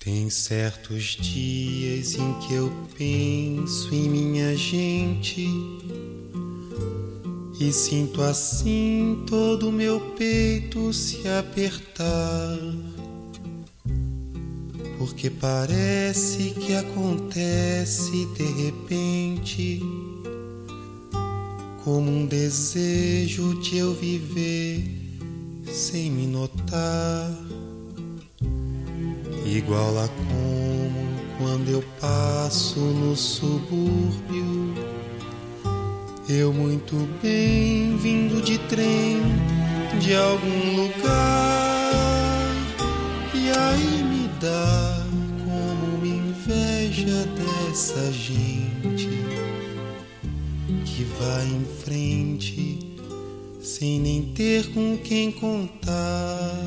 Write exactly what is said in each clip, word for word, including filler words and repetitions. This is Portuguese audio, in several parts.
Tem certos dias em que eu penso em minha gente e sinto assim todo o meu peito se apertar, porque parece que acontece de repente, como um desejo de eu viver sem me notar, igual a como quando eu passo no subúrbio, eu muito bem vindo de trem de algum lugar, e aí me dá como uma inveja dessa gente que vai em frente sem nem ter com quem contar.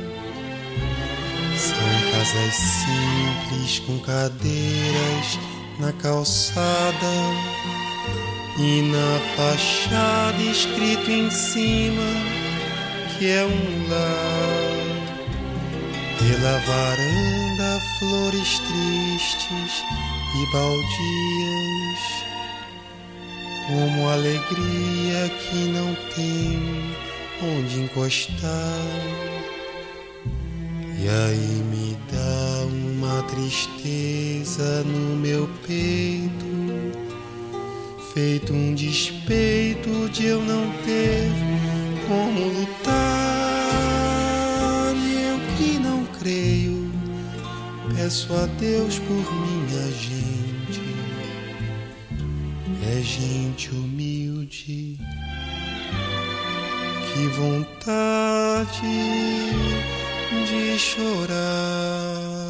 São casas simples com cadeiras na calçada e na fachada escrito em cima que é um lar. Pela varanda flores tristes e baldias, como alegria que não tem onde encostar. E aí me dá uma tristeza no meu peito, feito um despeito de eu não ter como lutar. E eu que não creio, peço a Deus por minha gente. É gente humilde, que vontade de chorar.